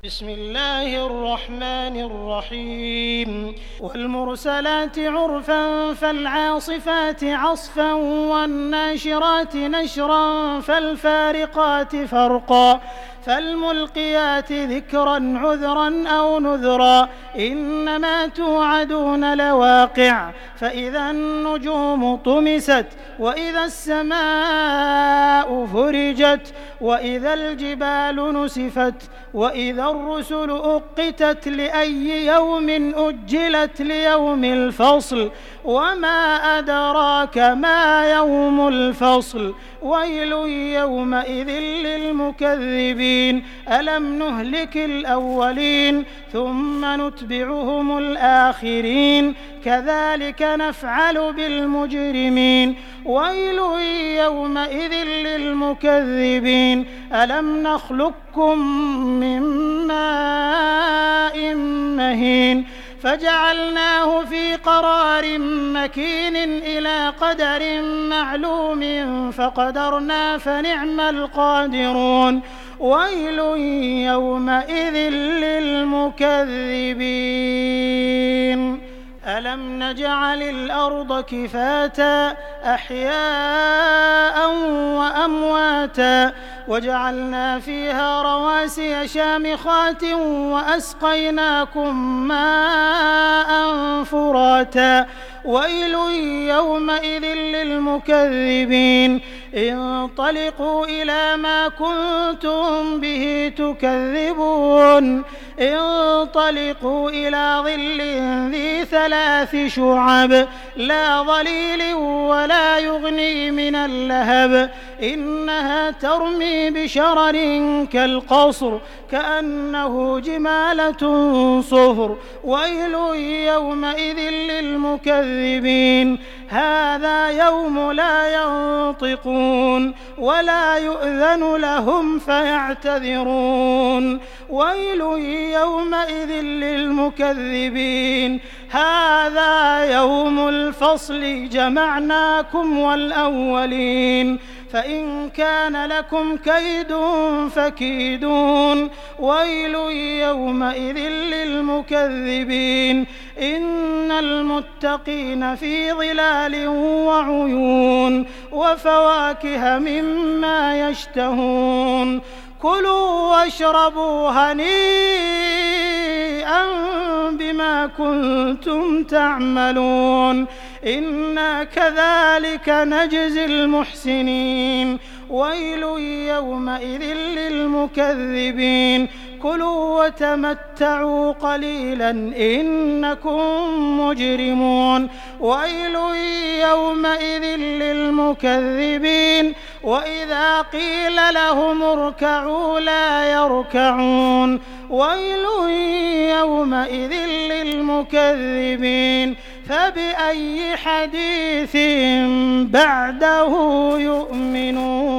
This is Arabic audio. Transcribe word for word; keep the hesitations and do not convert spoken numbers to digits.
بسم الله الرحمن الرحيم والمرسلات عرفا فالعاصفات عصفا والناشرات نشرا فالفارقات فرقا فالملقيات ذكرا عذرا أو نذرا إنما توعدون لواقع فإذا النجوم طمست وإذا السماء فرجت وإذا الجبال نسفت وإذا الرسل أقتت لأي يوم أجلت ليوم الفصل وما أدراك ما يوم الفصل ويل يومئذ للمكذبين ألم نهلك الأولين ثم نتبعهم الآخرين كذلك نفعل بالمجرمين ويل يومئذ للمكذبين ألم نخلقكم من ماء مهين فجعلناه في قرار مكين إلى قدر معلوم فقدرنا فنعم القادرون ويل يومئذ للمكذبين ألم نجعل الأرض كفاتا أحياء وأمواتا وجعلنا فيها رواسي شامخات وأسقيناكم ماء فراتا ويل يومئذ للمكذبين انطلقوا إلى ما كنتم به تكذبون انطلقوا إلى ظل ذي ثلاث شعب لا ظليل ولا يغني من اللهب إنها ترمي بشرر كالقصر كأنه جمالة صفر ويل يومئذ للمكذبين هذا يوم لا ينطقون ولا يؤذن لهم فيعتذرون ويل يومئذ للمكذبين هذا يوم الفصل جمعناكم والأولين فإن كان لكم كيد فكيدون ويل يومئذ للمكذبين إن المتقين في ظلال وعيون وفواكه مما يشتهون كلوا واشربوا هنيئا بما كنتم تعملون إنا كذلك نجزي المحسنين ويل يومئذ للمكذبين كلوا وتمتعوا قليلا إنكم مجرمون ويل يومئذ للمكذبين وإذا قيل لهم اركعوا لا يركعون ويل يومئذ للمكذبين فبأي حديث بعده يؤمنون.